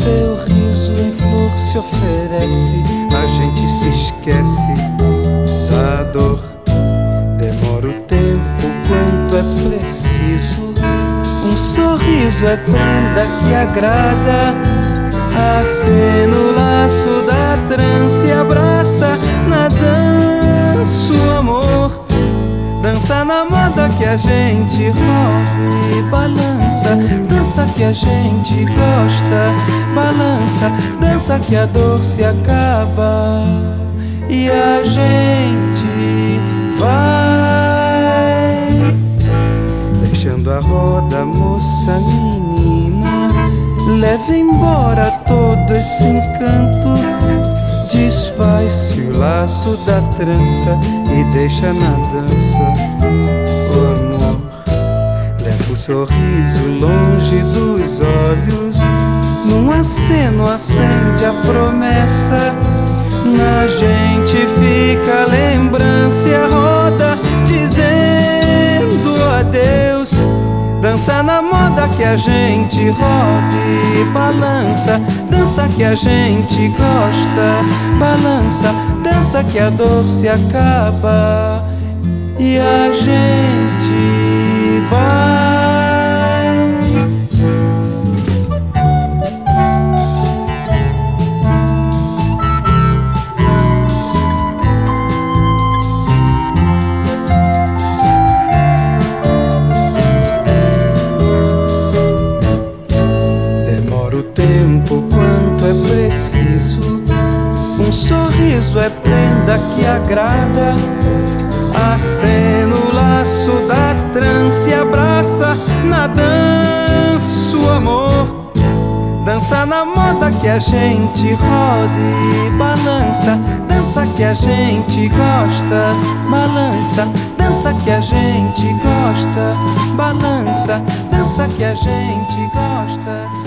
seu riso em flor se oferece, a gente se esquece da dor. Demora o tempo quanto é preciso, um sorriso é prenda que agrada. Acena o laço da trança e abraça na dança o amor. Dança na moda que a gente roda e balança. Dança que a gente gosta, balança. Dança que a dor se acaba e a gente vai deixando a roda, moça menina. Leva embora todo esse encanto. Desfaz-se o laço da trança e deixa na dança o amor. Leva o sorriso longe dos olhos, num aceno acende a promessa. Na gente fica a lembrança e a roda dizendo adeus. Dança na moda que a gente roda e balança. Dança que a gente gosta, balança. Dança que a dor se acaba e a gente vai. Tempo quanto é preciso, um sorriso é prenda que agrada. Acena o laço da trança e abraça na dança o amor. Dança na moda que a gente roda e balança. Dança que a gente gosta, balança. Dança que a gente gosta, balança. Dança que a gente gosta.